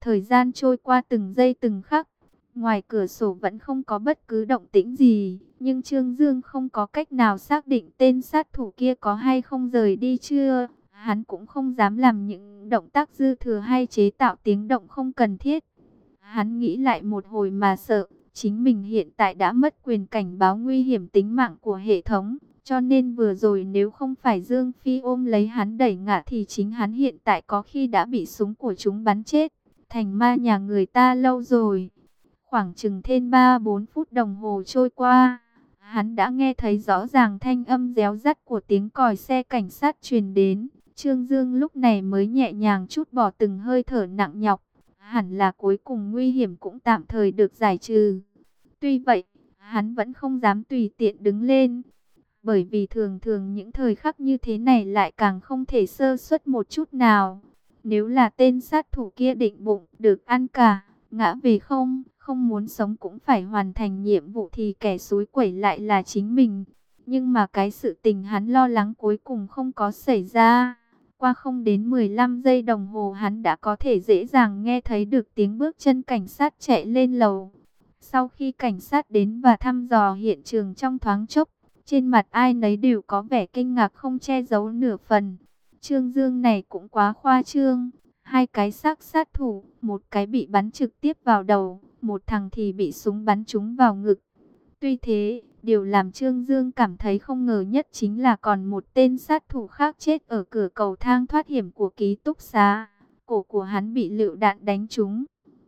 Thời gian trôi qua từng giây từng khắc. Ngoài cửa sổ vẫn không có bất cứ động tĩnh gì, nhưng Trương Dương không có cách nào xác định tên sát thủ kia có hay không rời đi chưa. Hắn cũng không dám làm những động tác dư thừa hay chế tạo tiếng động không cần thiết. Hắn nghĩ lại một hồi mà sợ, chính mình hiện tại đã mất quyền cảnh báo nguy hiểm tính mạng của hệ thống. Cho nên vừa rồi nếu không phải Dương Phi ôm lấy hắn đẩy ngã thì chính hắn hiện tại có khi đã bị súng của chúng bắn chết. Thành ma nhà người ta lâu rồi. Khoảng chừng thêm 3-4 phút đồng hồ trôi qua, hắn đã nghe thấy rõ ràng thanh âm réo rắt của tiếng còi xe cảnh sát truyền đến. Trương Dương lúc này mới nhẹ nhàng trút bỏ từng hơi thở nặng nhọc. Hẳn là cuối cùng nguy hiểm cũng tạm thời được giải trừ. Tuy vậy, hắn vẫn không dám tùy tiện đứng lên. Bởi vì thường thường những thời khắc như thế này lại càng không thể sơ suất một chút nào. Nếu là tên sát thủ kia định bụng được ăn cả, ngã về không muốn sống cũng phải hoàn thành nhiệm vụ thì kẻ xúi quẩy lại là chính mình. Nhưng mà cái sự tình hắn lo lắng cuối cùng không có xảy ra. Qua không đến 15 giây đồng hồ hắn đã có thể dễ dàng nghe thấy được tiếng bước chân cảnh sát chạy lên lầu. Sau khi cảnh sát đến và thăm dò hiện trường trong thoáng chốc, trên mặt ai nấy đều có vẻ kinh ngạc không che giấu nửa phần. Trương Dương này cũng quá khoa trương. Hai cái xác sát thủ, một cái bị bắn trực tiếp vào đầu, một thằng thì bị súng bắn trúng vào ngực. Tuy thế, điều làm Trương Dương cảm thấy không ngờ nhất chính là còn một tên sát thủ khác chết ở cửa cầu thang thoát hiểm của ký túc xá. Cổ của hắn bị lựu đạn đánh trúng.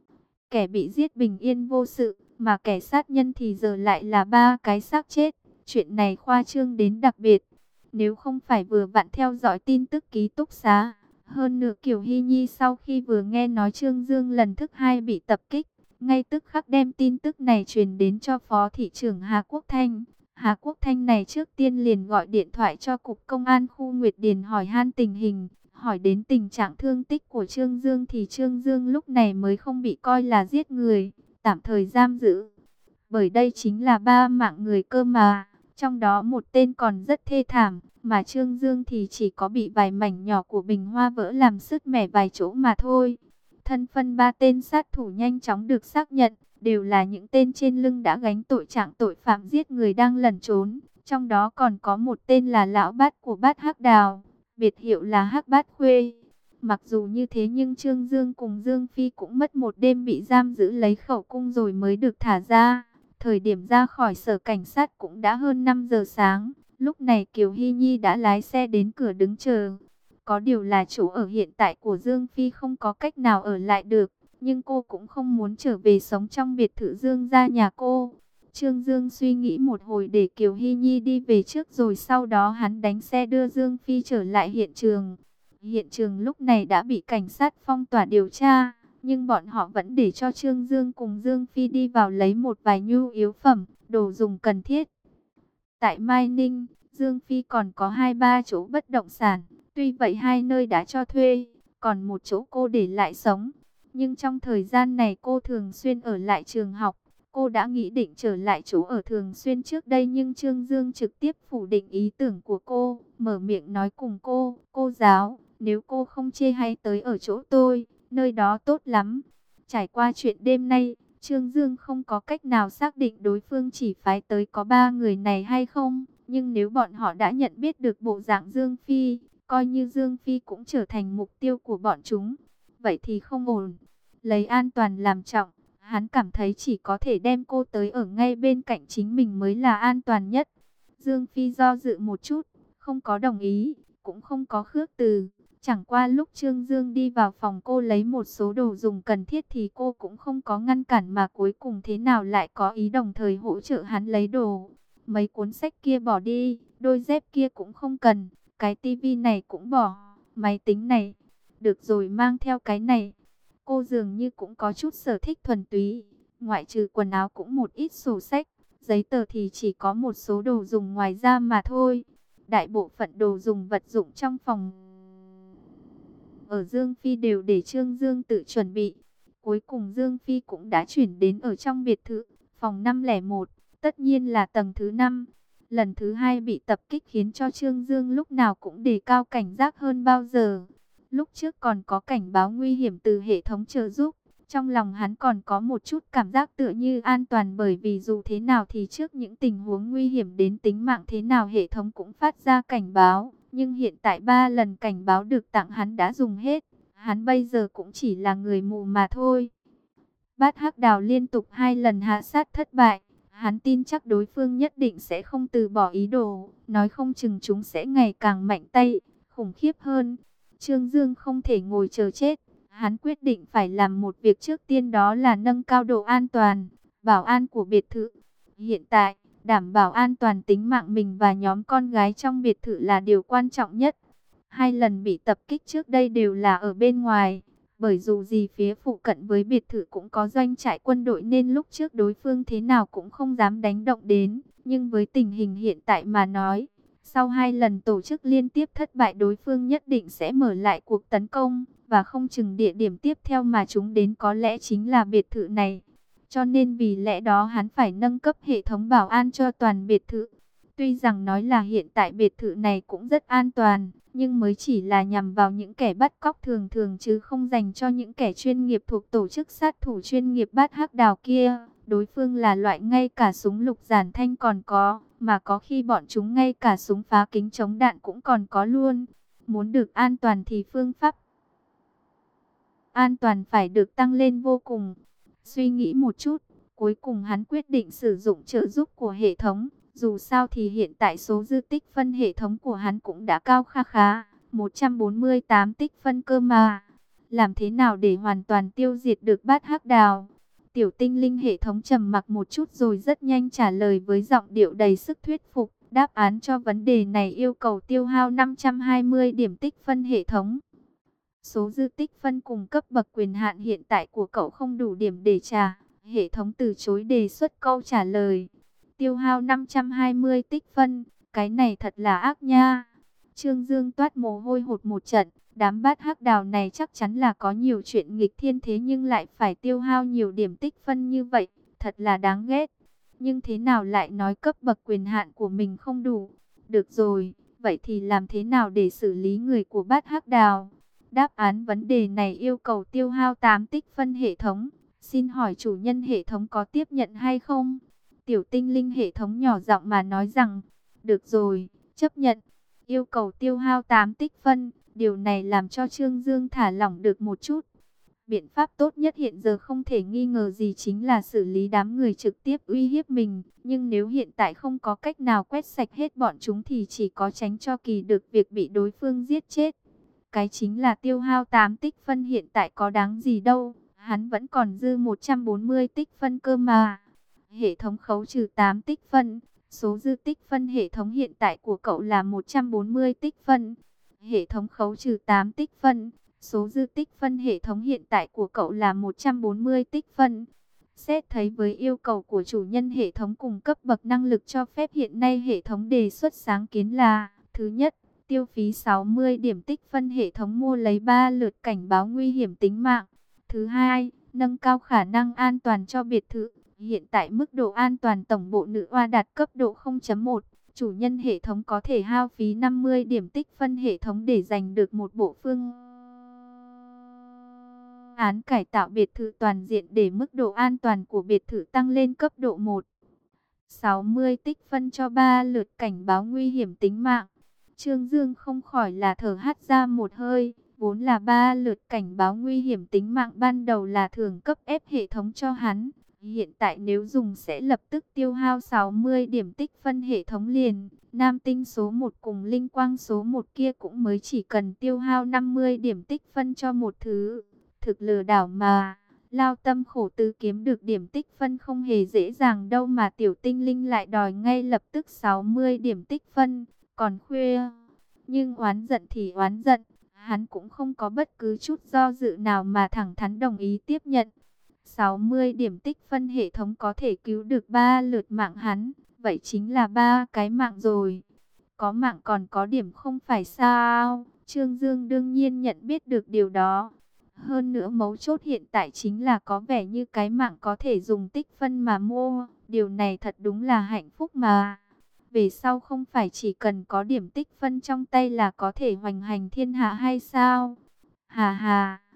Kẻ bị giết bình yên vô sự, mà kẻ sát nhân thì giờ lại là ba cái xác chết. Chuyện này khoa trương đến đặc biệt. Nếu không phải vừa vặn theo dõi tin tức ký túc xá, hơn nữa Kiều Hy Nhi sau khi vừa nghe nói Trương Dương lần thứ hai bị tập kích, ngay tức khắc đem tin tức này truyền đến cho Phó Thị trưởng Hà Quốc Thanh. Hà Quốc Thanh này trước tiên liền gọi điện thoại cho Cục Công an khu Nguyệt Điền hỏi han tình hình, hỏi đến tình trạng thương tích của Trương Dương thì Trương Dương lúc này mới không bị coi là giết người, tạm thời giam giữ. Bởi đây chính là 3 mạng người cơ mà, trong đó một tên còn rất thê thảm, mà Trương Dương thì chỉ có bị vài mảnh nhỏ của bình hoa vỡ làm sứt mẻ vài chỗ mà thôi. Thân phân 3 tên sát thủ nhanh chóng được xác nhận, đều là những tên trên lưng đã gánh tội trạng tội phạm giết người đang lẩn trốn. Trong đó còn có một tên là lão bát của bát Hắc Đào, biệt hiệu là Hắc Bát Khuê. Mặc dù như thế nhưng Trương Dương cùng Dương Phi cũng mất một đêm bị giam giữ lấy khẩu cung rồi mới được thả ra. Thời điểm ra khỏi sở cảnh sát cũng đã hơn 5 giờ sáng. Lúc này Kiều Hy Nhi đã lái xe đến cửa đứng chờ. Có điều là chỗ ở hiện tại của Dương Phi không có cách nào ở lại được. Nhưng cô cũng không muốn trở về sống trong biệt thự Dương gia nhà cô. Trương Dương suy nghĩ một hồi để Kiều Hy Nhi đi về trước rồi sau đó hắn đánh xe đưa Dương Phi trở lại hiện trường. Hiện trường lúc này đã bị cảnh sát phong tỏa điều tra. Nhưng bọn họ vẫn để cho Trương Dương cùng Dương Phi đi vào lấy một vài nhu yếu phẩm, đồ dùng cần thiết. Tại Mai Ninh, Dương Phi còn có 2-3 chỗ bất động sản. Tuy vậy hai nơi đã cho thuê, còn một chỗ cô để lại sống. Nhưng trong thời gian này cô thường xuyên ở lại trường học. Cô đã nghĩ định trở lại chỗ ở thường xuyên trước đây nhưng Trương Dương trực tiếp phủ định ý tưởng của cô. Mở miệng nói cùng cô giáo, nếu cô không chê hay tới ở chỗ tôi, nơi đó tốt lắm. Trải qua chuyện đêm nay, Trương Dương không có cách nào xác định đối phương chỉ phái tới có 3 người này hay không. Nhưng nếu bọn họ đã nhận biết được bộ dạng Dương Phi, coi như Dương Phi cũng trở thành mục tiêu của bọn chúng. Vậy thì không ổn. Lấy an toàn làm trọng, hắn cảm thấy chỉ có thể đem cô tới ở ngay bên cạnh chính mình mới là an toàn nhất. Dương Phi do dự một chút, không có đồng ý, cũng không có khước từ. Chẳng qua lúc Trương Dương đi vào phòng cô lấy một số đồ dùng cần thiết thì cô cũng không có ngăn cản mà cuối cùng thế nào lại có ý đồng thời hỗ trợ hắn lấy đồ. Mấy cuốn sách kia bỏ đi, đôi dép kia cũng không cần, cái tivi này cũng bỏ, máy tính này, được rồi mang theo cái này. Cô dường như cũng có chút sở thích thuần túy, ngoại trừ quần áo cũng một ít sổ sách, giấy tờ thì chỉ có một số đồ dùng ngoài ra mà thôi. Đại bộ phận đồ dùng vật dụng trong phòng ở Dương Phi đều để Trương Dương tự chuẩn bị. Cuối cùng Dương Phi cũng đã chuyển đến ở trong biệt thự, phòng 501, tất nhiên là tầng thứ 5. Lần thứ 2 bị tập kích khiến cho Trương Dương lúc nào cũng đề cao cảnh giác hơn bao giờ. Lúc trước còn có cảnh báo nguy hiểm từ hệ thống trợ giúp, Trong lòng hắn còn có một chút cảm giác tựa như an toàn, bởi vì dù thế nào thì trước những tình huống nguy hiểm đến tính mạng thế nào hệ thống cũng phát ra cảnh báo. Nhưng hiện tại 3 lần cảnh báo được tặng hắn đã dùng hết. Hắn bây giờ cũng chỉ là người mù mà thôi. Bát Hắc Đào liên tục 2 lần hạ sát thất bại. Hắn tin chắc đối phương nhất định sẽ không từ bỏ ý đồ. Nói không chừng chúng sẽ ngày càng mạnh tay, khủng khiếp hơn. Trương Dương không thể ngồi chờ chết. Hắn quyết định phải làm một việc trước tiên, đó là nâng cao độ an toàn, bảo an của biệt thự. Hiện tại, đảm bảo an toàn tính mạng mình và nhóm con gái trong biệt thự là điều quan trọng nhất. 2 lần bị tập kích trước đây đều là ở bên ngoài. Bởi dù gì phía phụ cận với biệt thự cũng có doanh trại quân đội nên lúc trước đối phương thế nào cũng không dám đánh động đến. Nhưng với tình hình hiện tại mà nói, sau 2 lần tổ chức liên tiếp thất bại, đối phương nhất định sẽ mở lại cuộc tấn công. Và không chừng địa điểm tiếp theo mà chúng đến có lẽ chính là biệt thự này. Cho nên vì lẽ đó hắn phải nâng cấp hệ thống bảo an cho toàn biệt thự. Tuy rằng nói là hiện tại biệt thự này cũng rất an toàn, nhưng mới chỉ là nhằm vào những kẻ bắt cóc thường thường chứ không dành cho những kẻ chuyên nghiệp thuộc tổ chức sát thủ chuyên nghiệp Bát Hắc Đào kia. Đối phương là loại ngay cả súng lục giản thanh còn có, mà có khi bọn chúng ngay cả súng phá kính chống đạn cũng còn có luôn. Muốn được an toàn thì phương pháp an toàn phải được tăng lên vô cùng. Suy nghĩ một chút, cuối cùng hắn quyết định sử dụng trợ giúp của hệ thống. Dù sao thì hiện tại số dư tích phân hệ thống của hắn cũng đã cao kha khá, 148 tích phân cơ mà. Làm thế nào để hoàn toàn tiêu diệt được Bát Hắc Đào? Tiểu tinh linh hệ thống trầm mặc một chút rồi rất nhanh trả lời với giọng điệu đầy sức thuyết phục. Đáp án cho vấn đề này yêu cầu tiêu hao 520 điểm tích phân hệ thống. Số dư tích phân cùng cấp bậc quyền hạn hiện tại của cậu không đủ điểm để trả. Hệ thống từ chối đề xuất câu trả lời. Tiêu hao 520 tích phân, cái này thật là ác nha. Trương Dương toát mồ hôi hột một trận. Đám Bát Hắc Đào này chắc chắn là có nhiều chuyện nghịch thiên, thế nhưng lại phải tiêu hao nhiều điểm tích phân như vậy, thật là đáng ghét. Nhưng thế nào lại nói cấp bậc quyền hạn của mình không đủ? Được rồi, vậy thì làm thế nào để xử lý người của Bát Hắc Đào? Đáp án vấn đề này yêu cầu tiêu hao 8 tích phân hệ thống. Xin hỏi chủ nhân hệ thống có tiếp nhận hay không? Tiểu tinh linh hệ thống nhỏ giọng mà nói rằng, được rồi, chấp nhận. Yêu cầu tiêu hao 8 tích phân, điều này làm cho Trương Dương thả lỏng được một chút. Biện pháp tốt nhất hiện giờ không thể nghi ngờ gì chính là xử lý đám người trực tiếp uy hiếp mình. Nhưng nếu hiện tại không có cách nào quét sạch hết bọn chúng thì chỉ có tránh cho kỳ được việc bị đối phương giết chết. Cái chính là tiêu hao 8 tích phân hiện tại có đáng gì đâu, hắn vẫn còn dư 140 tích phân cơ mà. Hệ thống khấu trừ 8 tích phân, số dư tích phân hệ thống hiện tại của cậu là 140 tích phân. Hệ thống khấu trừ 8 tích phân, số dư tích phân hệ thống hiện tại của cậu là 140 tích phân. Xét thấy với yêu cầu của chủ nhân hệ thống cùng cấp bậc năng lực cho phép hiện nay hệ thống đề xuất sáng kiến là: thứ nhất, tiêu phí 60 điểm tích phân hệ thống mua lấy 3 lượt cảnh báo nguy hiểm tính mạng. Thứ hai, nâng cao khả năng an toàn cho biệt thự. Hiện tại mức độ an toàn tổng bộ nữ oa đạt cấp độ 0.1. Chủ nhân hệ thống có thể hao phí 50 điểm tích phân hệ thống để giành được một bộ phương án cải tạo biệt thự toàn diện để mức độ an toàn của biệt thự tăng lên cấp độ 1. 60 tích phân cho 3 lượt cảnh báo nguy hiểm tính mạng. Trương Dương không khỏi là thở hắt ra một hơi. Vốn là 3 lượt cảnh báo nguy hiểm tính mạng ban đầu là thưởng cấp ép hệ thống cho hắn. Hiện tại nếu dùng sẽ lập tức tiêu hao 60 điểm tích phân hệ thống liền. Nam tinh số 1 cùng linh quang số 1 kia cũng mới chỉ cần tiêu hao 50 điểm tích phân cho một thứ. Thực lừa đảo mà. Lao tâm khổ tư kiếm được điểm tích phân không hề dễ dàng đâu mà tiểu tinh linh lại đòi ngay lập tức 60 điểm tích phân. Còn khuya, nhưng oán giận thì oán giận, hắn cũng không có bất cứ chút do dự nào mà thẳng thắn đồng ý tiếp nhận. 60 điểm tích phân hệ thống có thể cứu được 3 lượt mạng hắn, vậy chính là 3 cái mạng rồi. Có mạng còn có điểm không phải sao? Trương Dương đương nhiên nhận biết được điều đó. Hơn nữa mấu chốt hiện tại chính là có vẻ như cái mạng có thể dùng tích phân mà mua. Điều này thật đúng là hạnh phúc mà. Về sau không phải chỉ cần có điểm tích phân trong tay là có thể hoành hành thiên hạ hay sao? Hà hà,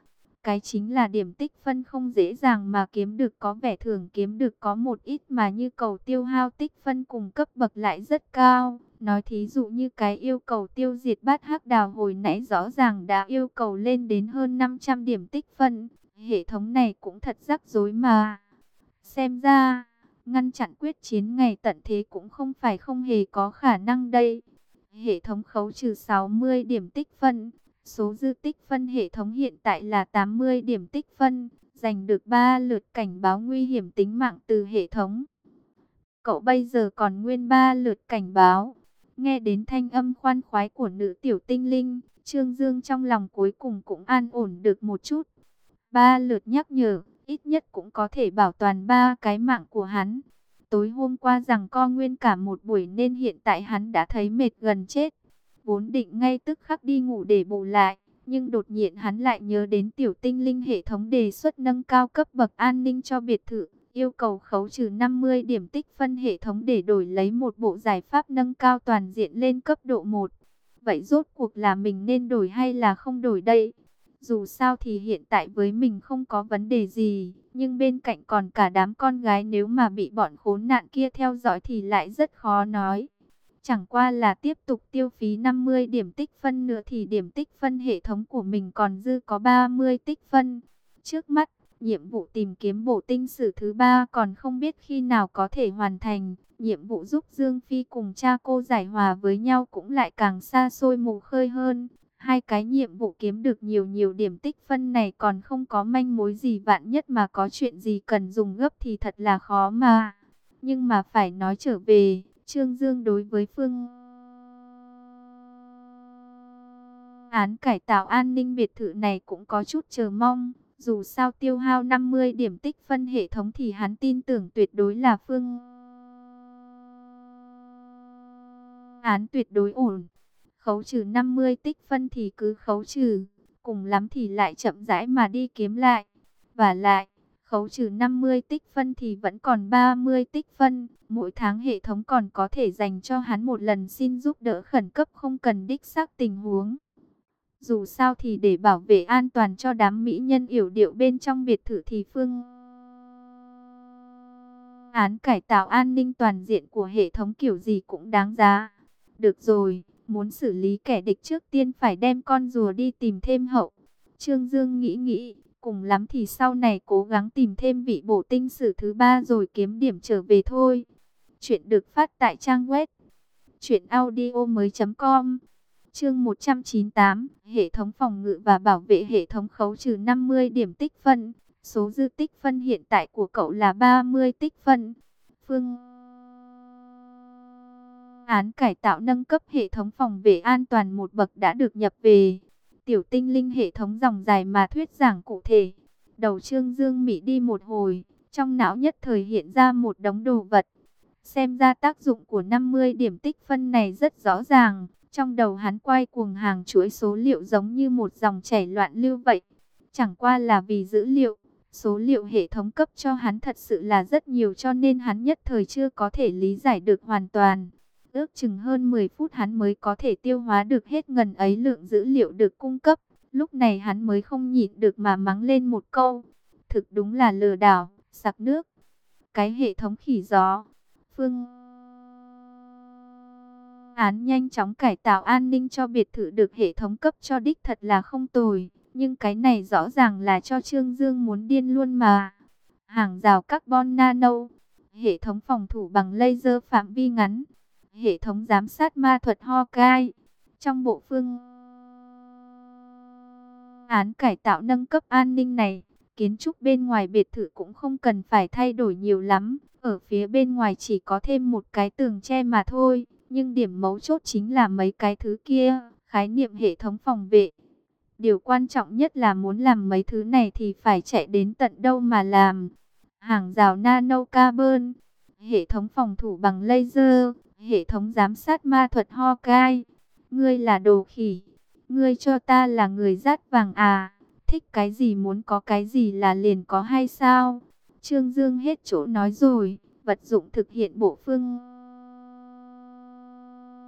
cái chính là điểm tích phân không dễ dàng mà kiếm được, có vẻ thường kiếm được có một ít mà như cầu tiêu hao tích phân cùng cấp bậc lại rất cao. Nói thí dụ như cái yêu cầu tiêu diệt bát hắc đào hồi nãy rõ ràng đã yêu cầu lên đến hơn 500 điểm tích phân. Hệ thống này cũng thật rắc rối mà. Xem ra, ngăn chặn quyết chiến ngày tận thế cũng không phải không hề có khả năng đây. Hệ thống khấu trừ 60 điểm tích phân. Số dư tích phân hệ thống hiện tại là 80 điểm tích phân. Giành được 3 lượt cảnh báo nguy hiểm tính mạng từ hệ thống. Cậu bây giờ còn nguyên 3 lượt cảnh báo. Nghe đến thanh âm khoan khoái của nữ tiểu tinh linh, Trương Dương trong lòng cuối cùng cũng an ổn được một chút. 3 lượt nhắc nhở, ít nhất cũng có thể bảo toàn 3 cái mạng của hắn. Tối hôm qua giằng co nguyên cả một buổi nên hiện tại hắn đã thấy mệt gần chết. Vốn định ngay tức khắc đi ngủ để bù lại, nhưng đột nhiên hắn lại nhớ đến tiểu tinh linh hệ thống đề xuất nâng cao cấp bậc an ninh cho biệt thự. Yêu cầu khấu trừ 50 điểm tích phân hệ thống để đổi lấy một bộ giải pháp nâng cao toàn diện lên cấp độ 1. Vậy rốt cuộc là mình nên đổi hay là không đổi đây? Dù sao thì hiện tại với mình không có vấn đề gì, nhưng bên cạnh còn cả đám con gái, nếu mà bị bọn khốn nạn kia theo dõi thì lại rất khó nói. Chẳng qua là tiếp tục tiêu phí 50 điểm tích phân nữa thì điểm tích phân hệ thống của mình còn dư có 30 tích phân. Trước mắt, nhiệm vụ tìm kiếm bổ tinh sử thứ 3 còn không biết khi nào có thể hoàn thành. Nhiệm vụ giúp Dương Phi cùng cha cô giải hòa với nhau cũng lại càng xa xôi mù khơi hơn. Hai cái nhiệm vụ kiếm được nhiều điểm tích phân này còn không có manh mối gì, vạn nhất mà có chuyện gì cần dùng gấp thì thật là khó mà. Nhưng mà phải nói trở về, Trương Dương đối với phương án cải tạo an ninh biệt thự này cũng có chút chờ mong. Dù sao tiêu hao 50 điểm tích phân hệ thống thì hắn tin tưởng tuyệt đối là phương án tuyệt đối ổn. Khấu trừ 50 tích phân thì cứ khấu trừ, cùng lắm thì lại chậm rãi mà đi kiếm lại. Và lại, khấu trừ 50 tích phân thì vẫn còn 30 tích phân. Mỗi tháng hệ thống còn có thể dành cho hắn một lần xin giúp đỡ khẩn cấp không cần đích xác tình huống. Dù sao thì để bảo vệ an toàn cho đám mỹ nhân yểu điệu bên trong biệt thự thì phương án cải tạo an ninh toàn diện của hệ thống kiểu gì cũng đáng giá. Được rồi, muốn xử lý kẻ địch trước tiên phải đem con rùa đi tìm thêm hậu. Trương Dương nghĩ, cùng lắm thì sau này cố gắng tìm thêm vị bổ tinh sử thứ 3 rồi kiếm điểm trở về thôi. Chuyện được phát tại trang web truyệnaudiomoi.com. Chương 198, hệ thống phòng ngự và bảo vệ hệ thống khấu trừ 50 điểm tích phân. Số dư tích phân hiện tại của cậu là 30 tích phân. Phương án cải tạo nâng cấp hệ thống phòng vệ an toàn một bậc đã được nhập về. Tiểu tinh linh hệ thống dòng dài mà thuyết giảng cụ thể. Đầu Trương Dương mị đi một hồi, trong não nhất thời hiện ra một đống đồ vật. Xem ra tác dụng của 50 điểm tích phân này rất rõ ràng. Trong đầu hắn quay cuồng hàng chuỗi số liệu giống như một dòng chảy loạn lưu vậy. Chẳng qua là vì dữ liệu, số liệu hệ thống cấp cho hắn thật sự là rất nhiều cho nên hắn nhất thời chưa có thể lý giải được hoàn toàn. Ước chừng hơn 10 phút hắn mới có thể tiêu hóa được hết ngần ấy lượng dữ liệu được cung cấp. Lúc này hắn mới không nhịn được mà mắng lên một câu. Thực đúng là lừa đảo, sặc nước. Cái hệ thống khỉ gió. Phương án nhanh chóng cải tạo an ninh cho biệt thự được hệ thống cấp cho đích thật là không tồi. Nhưng cái này rõ ràng là cho Trương Dương muốn điên luôn mà. Hàng rào carbon nano. Hệ thống phòng thủ bằng laser phạm vi ngắn. Hệ thống giám sát ma thuật Hawkeye. Trong bộ phương án cải tạo nâng cấp an ninh này, kiến trúc bên ngoài biệt thự cũng không cần phải thay đổi nhiều lắm. Ở phía bên ngoài chỉ có thêm một cái tường che mà thôi. Nhưng điểm mấu chốt chính là mấy cái thứ kia, khái niệm hệ thống phòng vệ. Điều quan trọng nhất là muốn làm mấy thứ này thì phải chạy đến tận đâu mà làm. Hàng rào nano carbon, hệ thống phòng thủ bằng laser, hệ thống giám sát ma thuật Hawkeye. Ngươi là đồ khỉ, ngươi cho ta là người dát vàng à? Thích cái gì muốn có cái gì là liền có hay sao? Trương Dương hết chỗ nói rồi, vật dụng thực hiện bộ phương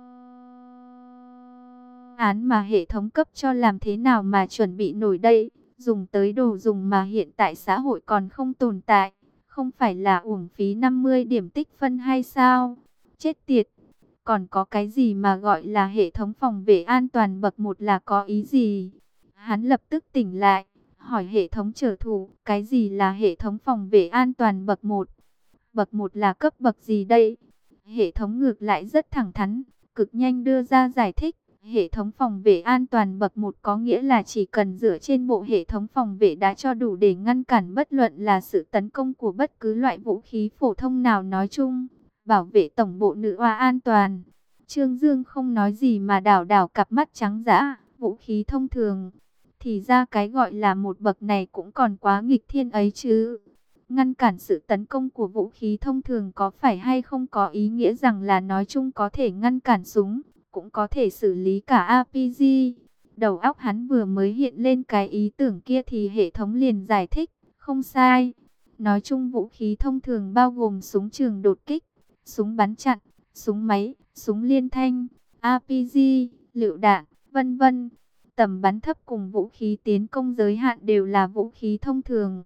án mà hệ thống cấp cho làm thế nào mà chuẩn bị nổi đây? dùng tới đồ dùng mà hiện tại xã hội còn không tồn tại, không phải là uổng phí 50 điểm tích phân hay sao? Chết tiệt, còn có cái gì mà gọi là hệ thống phòng vệ an toàn bậc 1 là có ý gì? Hắn lập tức tỉnh lại, hỏi hệ thống trợ thủ, cái gì là hệ thống phòng vệ an toàn bậc 1? Bậc 1 là cấp bậc gì đây? Hệ thống ngược lại rất thẳng thắn, cực nhanh đưa ra giải thích. Hệ thống phòng vệ an toàn bậc 1 có nghĩa là chỉ cần dựa trên bộ hệ thống phòng vệ đã cho đủ để ngăn cản bất luận là sự tấn công của bất cứ loại vũ khí phổ thông nào, nói chung, bảo vệ tổng bộ nữ oa an toàn. Trương Dương không nói gì mà đảo đảo cặp mắt trắng dã, vũ khí thông thường. Thì ra cái gọi là một bậc này cũng còn quá nghịch thiên ấy chứ. Ngăn cản sự tấn công của vũ khí thông thường có phải hay không có ý nghĩa rằng là nói chung có thể ngăn cản súng, cũng có thể xử lý cả RPG. Đầu óc hắn vừa mới hiện lên cái ý tưởng kia thì hệ thống liền giải thích, không sai. Nói chung vũ khí thông thường bao gồm súng trường đột kích, súng bắn chặn, súng máy, súng liên thanh, RPG, lựu đạn, vân vân. Tầm bắn thấp cùng vũ khí tiến công giới hạn đều là vũ khí thông thường.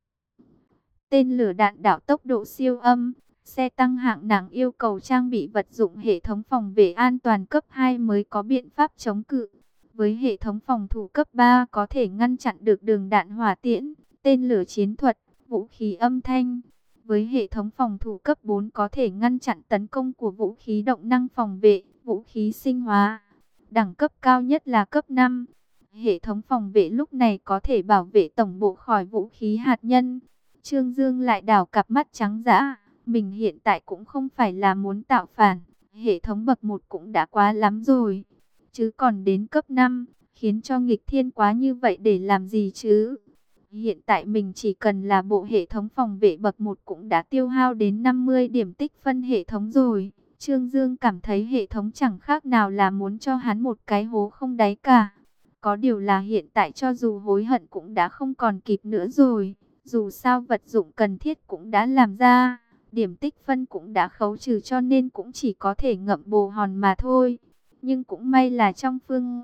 Tên lửa đạn đạo tốc độ siêu âm, xe tăng hạng nặng yêu cầu trang bị vật dụng hệ thống phòng vệ an toàn cấp 2 mới có biện pháp chống cự. Với hệ thống phòng thủ cấp 3 có thể ngăn chặn được đường đạn hỏa tiễn, tên lửa chiến thuật, vũ khí âm thanh. Với hệ thống phòng thủ cấp 4 có thể ngăn chặn tấn công của vũ khí động năng phòng vệ, vũ khí sinh hóa. Đẳng cấp cao nhất là cấp 5. Hệ thống phòng vệ lúc này có thể bảo vệ tổng bộ khỏi vũ khí hạt nhân. Trương Dương lại đảo cặp mắt trắng dã. Mình hiện tại cũng không phải là muốn tạo phản. Hệ thống bậc 1 cũng đã quá lắm rồi. Chứ còn đến cấp 5, khiến cho nghịch thiên quá như vậy để làm gì chứ? Hiện tại mình chỉ cần là bộ hệ thống phòng vệ bậc 1 cũng đã tiêu hao đến 50 điểm tích phân hệ thống rồi. Trương Dương cảm thấy hệ thống chẳng khác nào là muốn cho hắn một cái hố không đáy cả. Có điều là hiện tại cho dù hối hận cũng đã không còn kịp nữa rồi. Dù sao vật dụng cần thiết cũng đã làm ra, điểm tích phân cũng đã khấu trừ cho nên cũng chỉ có thể ngậm bồ hòn mà thôi. Nhưng cũng may là trong phương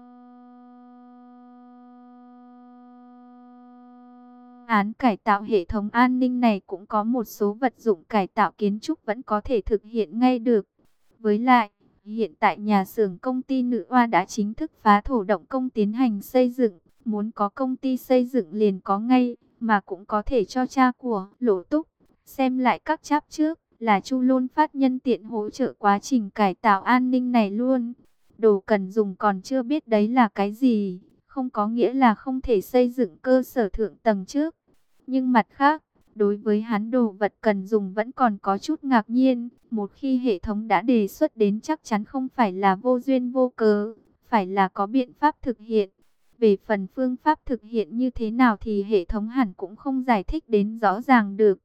án cải tạo hệ thống an ninh này cũng có một số vật dụng cải tạo kiến trúc vẫn có thể thực hiện ngay được. Với lại, hiện tại nhà xưởng công ty Nữ Oa đã chính thức phá thổ động công tiến hành xây dựng. Muốn có công ty xây dựng liền có ngay, mà cũng có thể cho cha của Lỗ Túc xem lại các chap trước, là Chu Lôn Phát nhân tiện hỗ trợ quá trình cải tạo an ninh này luôn. Đồ cần dùng còn chưa biết đấy là cái gì, không có nghĩa là không thể xây dựng cơ sở thượng tầng trước. Nhưng mặt khác, đối với hắn đồ vật cần dùng vẫn còn có chút ngạc nhiên. Một khi hệ thống đã đề xuất đến chắc chắn không phải là vô duyên vô cớ, phải là có biện pháp thực hiện. Về phần phương pháp thực hiện như thế nào thì hệ thống hẳn cũng không giải thích đến rõ ràng được.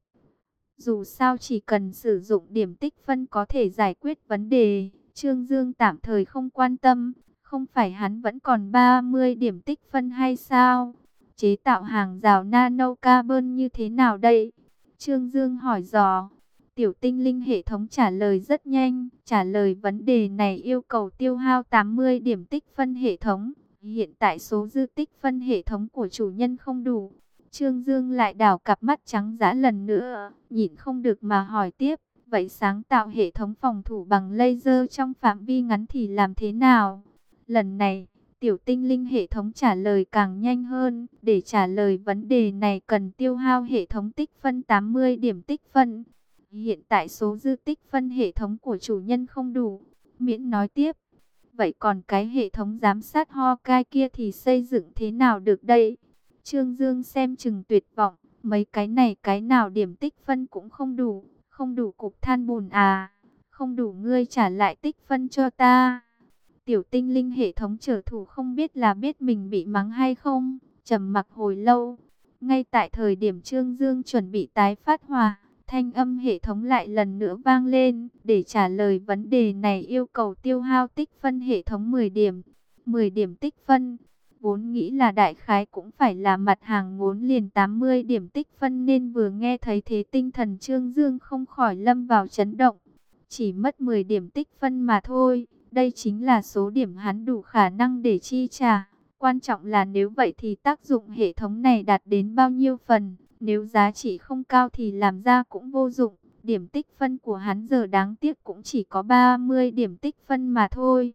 Dù sao chỉ cần sử dụng điểm tích phân có thể giải quyết vấn đề, Trương Dương tạm thời không quan tâm. Không phải hắn vẫn còn 30 điểm tích phân hay sao? Chế tạo hàng rào nano carbon như thế nào đây? Trương Dương hỏi dò. Tiểu tinh linh hệ thống trả lời rất nhanh. Trả lời vấn đề này yêu cầu tiêu hao 80 điểm tích phân hệ thống. Hiện tại số dư tích phân hệ thống của chủ nhân không đủ. Trương Dương lại đảo cặp mắt trắng dã lần nữa, nhịn không được mà hỏi tiếp. Vậy sáng tạo hệ thống phòng thủ bằng laser trong phạm vi ngắn thì làm thế nào? Lần này, tiểu tinh linh hệ thống trả lời càng nhanh hơn. Để trả lời vấn đề này cần tiêu hao hệ thống tích phân 80 điểm tích phân. Hiện tại số dư tích phân hệ thống của chủ nhân không đủ. Miễn nói tiếp. Vậy còn cái hệ thống giám sát Hawkeye kia thì xây dựng thế nào được đây? Trương Dương xem chừng tuyệt vọng. Mấy cái này cái nào điểm tích phân cũng không đủ. Không đủ cục than bùn à? Không đủ ngươi trả lại tích phân cho ta. Tiểu tinh linh hệ thống trợ thủ không biết là biết mình bị mắng hay không. Trầm mặc hồi lâu. Ngay tại thời điểm Trương Dương chuẩn bị tái phát hỏa, thanh âm hệ thống lại lần nữa vang lên. Để trả lời vấn đề này yêu cầu tiêu hao tích phân hệ thống 10 điểm. 10 điểm tích phân. Vốn nghĩ là đại khái cũng phải là mặt hàng ngốn liền 80 điểm tích phân nên vừa nghe thấy thế tinh thần Trương Dương không khỏi lâm vào chấn động. Chỉ mất 10 điểm tích phân mà thôi. Đây chính là số điểm hắn đủ khả năng để chi trả. Quan trọng là nếu vậy thì tác dụng hệ thống này đạt đến bao nhiêu phần. Nếu giá trị không cao thì làm ra cũng vô dụng. Điểm tích phân của hắn giờ đáng tiếc cũng chỉ có 30 điểm tích phân mà thôi.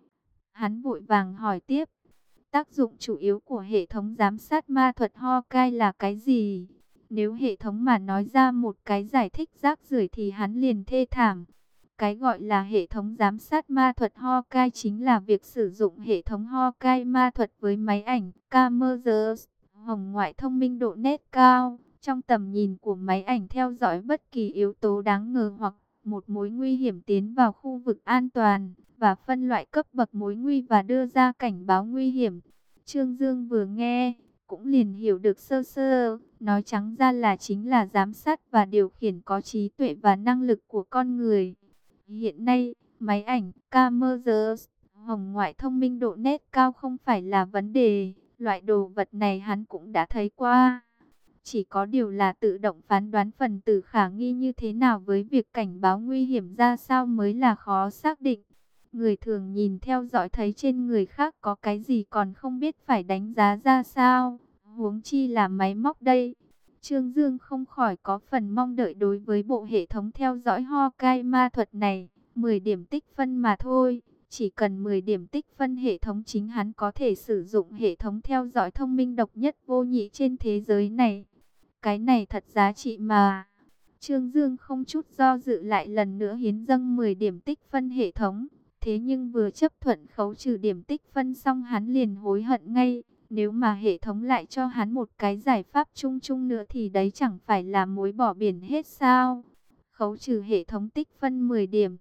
Hắn vội vàng hỏi tiếp. Tác dụng chủ yếu của hệ thống giám sát ma thuật Hawkeye là cái gì? Nếu hệ thống mà nói ra một cái giải thích rác rưởi thì hắn liền thê thảm. Cái gọi là hệ thống giám sát ma thuật Hawkeye chính là việc sử dụng hệ thống Hawkeye ma thuật với máy ảnh camera hồng ngoại thông minh độ nét cao. Trong tầm nhìn của máy ảnh theo dõi bất kỳ yếu tố đáng ngờ hoặc một mối nguy hiểm tiến vào khu vực an toàn và phân loại cấp bậc mối nguy và đưa ra cảnh báo nguy hiểm. Trương Dương vừa nghe, cũng liền hiểu được sơ sơ, nói trắng ra là chính là giám sát và điều khiển có trí tuệ và năng lực của con người. Hiện nay, máy ảnh camera hồng ngoại thông minh độ nét cao không phải là vấn đề, loại đồ vật này hắn cũng đã thấy qua. Chỉ có điều là tự động phán đoán phần tử khả nghi như thế nào với việc cảnh báo nguy hiểm ra sao mới là khó xác định. Người thường nhìn theo dõi thấy trên người khác có cái gì còn không biết phải đánh giá ra sao, huống chi là máy móc đây. Trương Dương không khỏi có phần mong đợi đối với bộ hệ thống theo dõi Hawkeye ma thuật này. 10 điểm tích phân mà thôi, chỉ cần 10 điểm tích phân hệ thống chính hắn có thể sử dụng hệ thống theo dõi thông minh độc nhất vô nhị trên thế giới này. Cái này thật giá trị mà. Trương Dương không chút do dự lại lần nữa hiến dâng 10 điểm tích phân hệ thống. Thế nhưng vừa chấp thuận khấu trừ điểm tích phân xong hắn liền hối hận ngay. Nếu mà hệ thống lại cho hắn một cái giải pháp chung chung nữa thì đấy chẳng phải là mối bỏ biển hết sao. Khấu trừ hệ thống tích phân 10 điểm.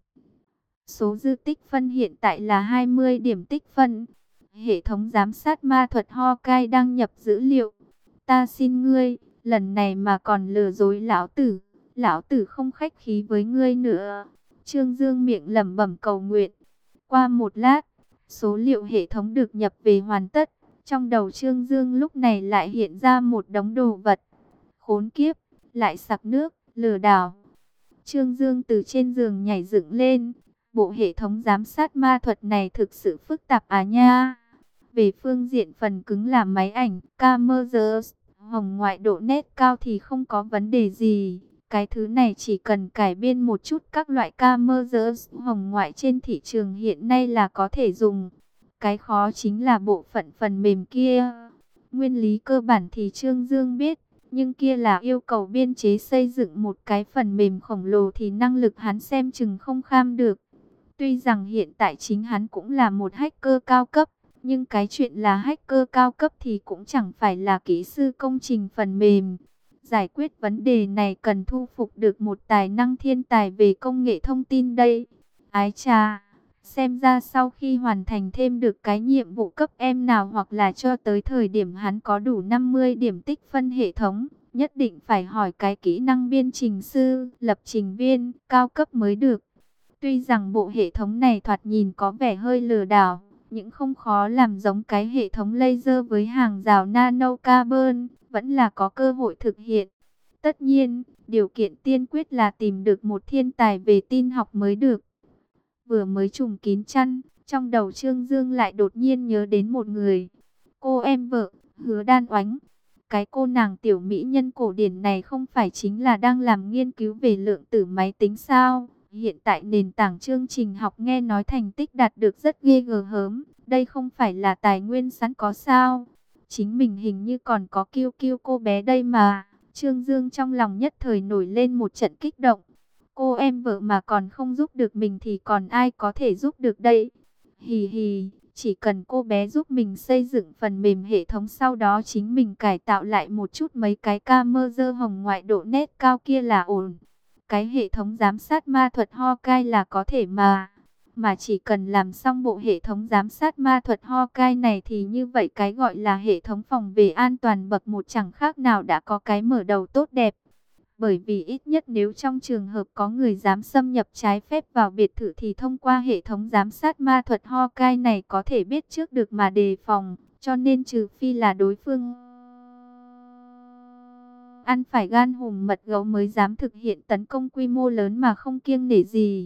Số dư tích phân hiện tại là 20 điểm tích phân. Hệ thống giám sát ma thuật Hawkeye đăng nhập dữ liệu. Ta xin ngươi, lần này mà còn lừa dối lão tử không khách khí với ngươi nữa. Trương Dương miệng lẩm bẩm cầu nguyện. Qua một lát, số liệu hệ thống được nhập về hoàn tất. Trong đầu Trương Dương lúc này lại hiện ra một đống đồ vật. Khốn kiếp, lại sặc nước, lừa đảo. Trương Dương từ trên giường nhảy dựng lên. Bộ hệ thống giám sát ma thuật này thực sự phức tạp à nha. Về phương diện phần cứng là máy ảnh, camera, hồng ngoại độ nét cao thì không có vấn đề gì. Cái thứ này chỉ cần cải biên một chút các loại camera hồng ngoại trên thị trường hiện nay là có thể dùng. Cái khó chính là bộ phận phần mềm kia. Nguyên lý cơ bản thì Trương Dương biết, nhưng kia là yêu cầu biên chế xây dựng một cái phần mềm khổng lồ thì năng lực hắn xem chừng không kham được. Tuy rằng hiện tại chính hắn cũng là một hacker cao cấp, nhưng cái chuyện là hacker cao cấp thì cũng chẳng phải là kỹ sư công trình phần mềm. Giải quyết vấn đề này cần thu phục được một tài năng thiên tài về công nghệ thông tin đây. Ái chà, xem ra sau khi hoàn thành thêm được cái nhiệm vụ cấp em nào hoặc là cho tới thời điểm hắn có đủ 50 điểm tích phân hệ thống, nhất định phải hỏi cái kỹ năng biên trình sư, lập trình viên, cao cấp mới được. Tuy rằng bộ hệ thống này thoạt nhìn có vẻ hơi lừa đảo, nhưng không khó làm giống cái hệ thống laser với hàng rào nano carbon, vẫn là có cơ hội thực hiện. Tất nhiên, điều kiện tiên quyết là tìm được một thiên tài về tin học mới được. Vừa mới trùm kín chăn, trong đầu Trương Dương lại đột nhiên nhớ đến một người. Cô em vợ, Hứa Đan Oánh. Cái cô nàng tiểu mỹ nhân cổ điển này không phải chính là đang làm nghiên cứu về lượng tử máy tính sao? Hiện tại nền tảng chương trình học nghe nói thành tích đạt được rất ghê gớm. Đây không phải là tài nguyên sẵn có sao? Chính mình hình như còn có kiêu kiêu cô bé đây mà. Trương Dương trong lòng nhất thời nổi lên một trận kích động. Cô em vợ mà còn không giúp được mình thì còn ai có thể giúp được đây? Hì hì, chỉ cần cô bé giúp mình xây dựng phần mềm hệ thống, sau đó chính mình cải tạo lại một chút mấy cái camera hồng ngoại độ nét cao kia là ổn. Cái hệ thống giám sát ma thuật Hawkeye là có thể mà. Mà chỉ cần làm xong bộ hệ thống giám sát ma thuật Hawkeye này thì như vậy cái gọi là hệ thống phòng vệ an toàn bậc 1 chẳng khác nào đã có cái mở đầu tốt đẹp. Bởi vì ít nhất nếu trong trường hợp có người dám xâm nhập trái phép vào biệt thự thì thông qua hệ thống giám sát ma thuật Hawkeye này có thể biết trước được mà đề phòng. Cho nên trừ phi là đối phương ăn phải gan hùm mật gấu mới dám thực hiện tấn công quy mô lớn mà không kiêng nể gì.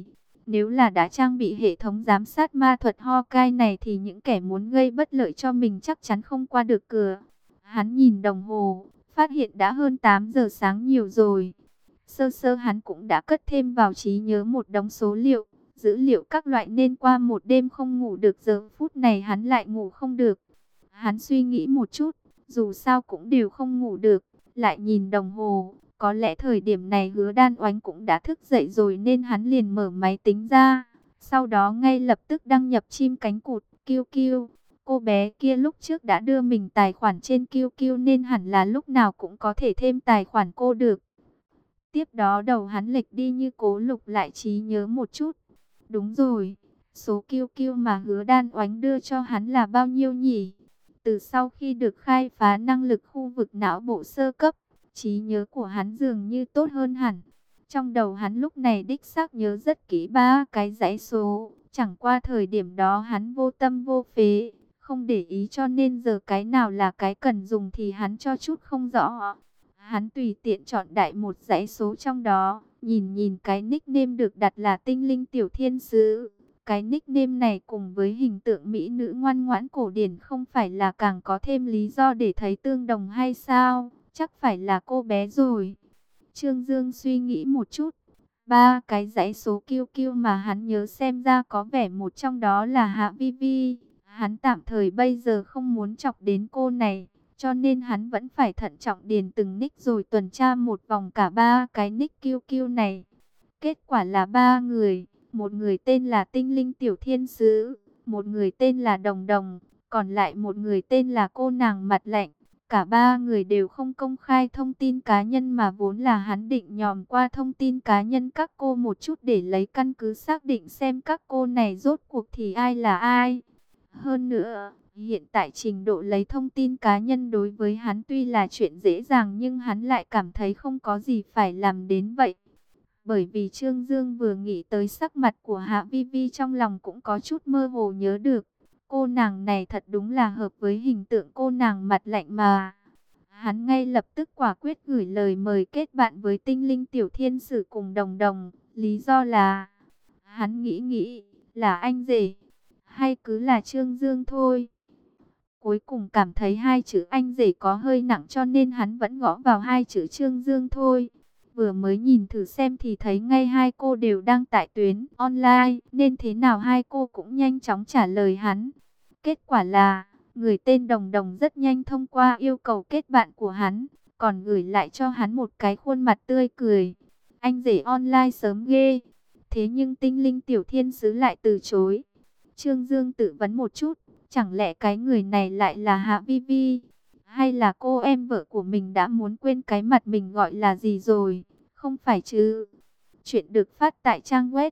Nếu là đã trang bị hệ thống giám sát ma thuật Hawkeye này thì những kẻ muốn gây bất lợi cho mình chắc chắn không qua được cửa. Hắn nhìn đồng hồ, phát hiện đã hơn 8 giờ sáng nhiều rồi. Sơ sơ hắn cũng đã cất thêm vào trí nhớ một đống số liệu, dữ liệu các loại, nên qua một đêm không ngủ được, giờ phút này hắn lại ngủ không được. Hắn suy nghĩ một chút, dù sao cũng đều không ngủ được, lại nhìn đồng hồ, có lẽ thời điểm này Hứa Đan Oánh cũng đã thức dậy rồi nên hắn liền mở máy tính ra. Sau đó ngay lập tức đăng nhập chim cánh cụt, QQ. Cô bé kia lúc trước đã đưa mình tài khoản trên QQ nên hẳn là lúc nào cũng có thể thêm tài khoản cô được. Tiếp đó đầu hắn lệch đi như cố lục lại trí nhớ một chút. Đúng rồi, số QQ mà Hứa Đan Oánh đưa cho hắn là bao nhiêu nhỉ? Từ sau khi được khai phá năng lực khu vực não bộ sơ cấp, trí nhớ của hắn dường như tốt hơn hẳn. Trong đầu hắn lúc này đích xác nhớ rất kỹ ba cái dãy số. Chẳng qua thời điểm đó hắn vô tâm vô phế, không để ý cho nên giờ cái nào là cái cần dùng thì hắn cho chút không rõ. Hắn tùy tiện chọn đại một dãy số trong đó, nhìn nhìn cái nickname được đặt là Tinh Linh Tiểu Thiên Sứ. Cái nickname này cùng với hình tượng mỹ nữ ngoan ngoãn cổ điển không phải là càng có thêm lý do để thấy tương đồng hay sao? Chắc phải là cô bé rồi. Trương Dương suy nghĩ một chút. Ba cái dãy số QQ mà hắn nhớ xem ra có vẻ một trong đó là Hạ Vi Vi. Hắn tạm thời bây giờ không muốn chọc đến cô này, cho nên hắn vẫn phải thận trọng điền từng nick rồi tuần tra một vòng cả ba cái nick QQ này. Kết quả là ba người, một người tên là Tinh Linh Tiểu Thiên Sứ, một người tên là Đồng Đồng, còn lại một người tên là cô nàng mặt lạnh. Cả ba người đều không công khai thông tin cá nhân mà vốn là hắn định nhòm qua thông tin cá nhân các cô một chút để lấy căn cứ xác định xem các cô này rốt cuộc thì ai là ai. Hơn nữa, hiện tại trình độ lấy thông tin cá nhân đối với hắn tuy là chuyện dễ dàng nhưng hắn lại cảm thấy không có gì phải làm đến vậy. Bởi vì Trương Dương vừa nghĩ tới sắc mặt của Hạ Vi Vi trong lòng cũng có chút mơ hồ nhớ được. Cô nàng này thật đúng là hợp với hình tượng cô nàng mặt lạnh mà. Hắn ngay lập tức quả quyết gửi lời mời kết bạn với Tinh Linh Tiểu Thiên Sử cùng Đồng Đồng. Lý do là, hắn nghĩ là anh rể, hay cứ là Trương Dương thôi. Cuối cùng cảm thấy hai chữ anh rể có hơi nặng cho nên hắn vẫn gõ vào hai chữ Trương Dương thôi. Vừa mới nhìn thử xem thì thấy ngay hai cô đều đang tại tuyến online, nên thế nào hai cô cũng nhanh chóng trả lời hắn. Kết quả là, người tên Đồng Đồng rất nhanh thông qua yêu cầu kết bạn của hắn, còn gửi lại cho hắn một cái khuôn mặt tươi cười. Anh rể online sớm ghê. Thế nhưng Tinh Linh Tiểu Thiên Sứ lại từ chối. Trương Dương tự vấn một chút, chẳng lẽ cái người này lại là Hạ Vi Vi? Hay là cô em vợ của mình đã muốn quên cái mặt mình gọi là gì rồi? Không phải chứ? Chuyện được phát tại trang web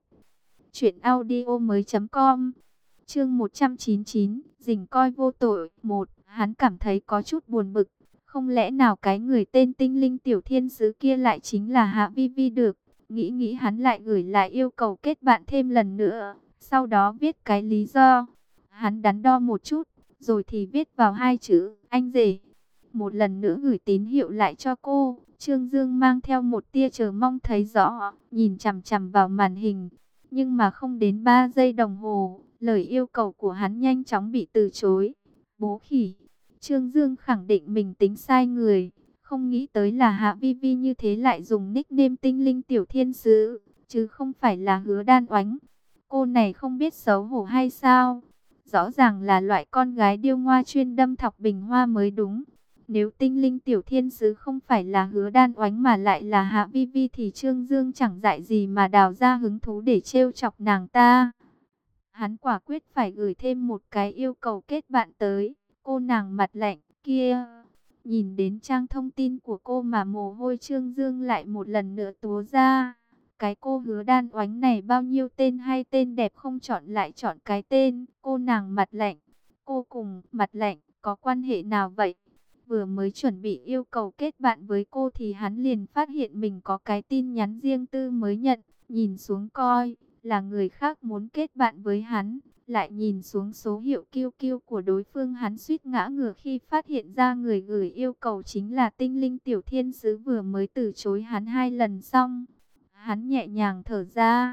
truyệnaudiomoi.com. Chương 199, Dình coi vô tội. Một, hắn cảm thấy có chút buồn bực. Không lẽ nào cái người tên Tinh Linh Tiểu Thiên Sứ kia lại chính là Hạ Vi Vi được? Nghĩ hắn lại gửi lại yêu cầu kết bạn thêm lần nữa. Sau đó viết cái lý do. Hắn đắn đo một chút, rồi thì viết vào hai chữ anh rể. Một lần nữa gửi tín hiệu lại cho cô. Trương Dương mang theo một tia chờ mong thấy rõ, nhìn chằm chằm vào màn hình. Nhưng mà không đến 3 giây đồng hồ, lời yêu cầu của hắn nhanh chóng bị từ chối. Bố khỉ, Trương Dương khẳng định mình tính sai người. Không nghĩ tới là Hạ Vi Vi như thế lại dùng nickname Tinh Linh Tiểu Thiên Sứ, chứ không phải là Hứa Đan Oánh. Cô này không biết xấu hổ hay sao? Rõ ràng là loại con gái điêu ngoa chuyên đâm thọc bình hoa mới đúng. Nếu Tinh Linh Tiểu Thiên Sứ không phải là Hứa Đan Oánh mà lại là Hạ Vi Vi thì Trương Dương chẳng dại gì mà đào ra hứng thú để trêu chọc nàng ta. Hắn quả quyết phải gửi thêm một cái yêu cầu kết bạn tới cô nàng mặt lạnh kia. Nhìn đến trang thông tin của cô mà mồ hôi Trương Dương lại một lần nữa túa ra. Cái cô Hứa Đan Oánh này bao nhiêu tên hay tên đẹp không chọn lại chọn cái tên cô nàng mặt lạnh. Cô cùng mặt lạnh có quan hệ nào vậy? Vừa mới chuẩn bị yêu cầu kết bạn với cô thì hắn liền phát hiện mình có cái tin nhắn riêng tư mới nhận. Nhìn xuống coi, là người khác muốn kết bạn với hắn. Lại nhìn xuống số hiệu QQ của đối phương, hắn suýt ngã ngửa khi phát hiện ra người gửi yêu cầu chính là Tinh Linh Tiểu Thiên Sứ vừa mới từ chối hắn 2 lần xong. Hắn nhẹ nhàng thở ra,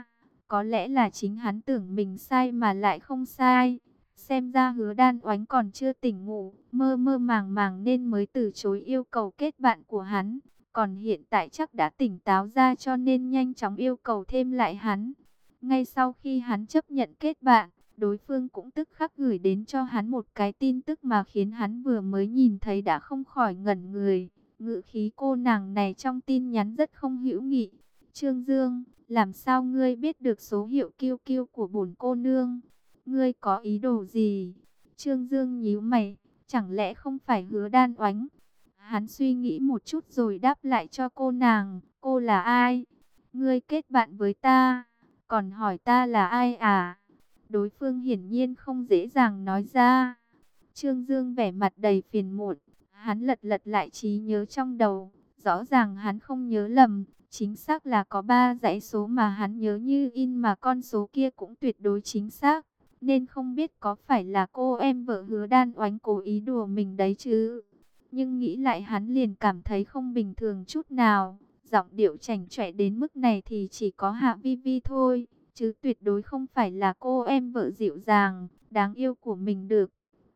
Có lẽ là chính hắn tưởng mình sai mà lại không sai. Xem ra Hứa Đan Oánh còn chưa tỉnh ngủ, mơ mơ màng màng nên mới từ chối yêu cầu kết bạn của hắn. Còn hiện tại chắc đã tỉnh táo ra cho nên nhanh chóng yêu cầu thêm lại hắn. Ngay sau khi hắn chấp nhận kết bạn, đối phương cũng tức khắc gửi đến cho hắn một cái tin tức mà khiến hắn vừa mới nhìn thấy đã không khỏi ngẩn người. Ngữ khí cô nàng này trong tin nhắn rất không hữu nghị. Trương Dương, làm sao ngươi biết được số hiệu QQ của bổn cô nương? Ngươi có ý đồ gì? Trương Dương nhíu mày, chẳng lẽ không phải Hứa Đan Oánh? Hắn suy nghĩ một chút rồi đáp lại cho cô nàng, cô là ai? Ngươi kết bạn với ta, còn hỏi ta là ai à? Đối phương hiển nhiên không dễ dàng nói ra. Trương Dương vẻ mặt đầy phiền muộn, hắn lật lật lại trí nhớ trong đầu, rõ ràng hắn không nhớ lầm, chính xác là có 3 dãy số mà hắn nhớ như in mà con số kia cũng tuyệt đối chính xác, nên không biết có phải là cô em vợ Hứa Đan Oánh cố ý đùa mình đấy chứ. Nhưng nghĩ lại hắn liền cảm thấy không bình thường chút nào, giọng điệu chảnh chọe đến mức này thì chỉ có Hạ Vi Vi thôi, chứ tuyệt đối không phải là cô em vợ dịu dàng, đáng yêu của mình được.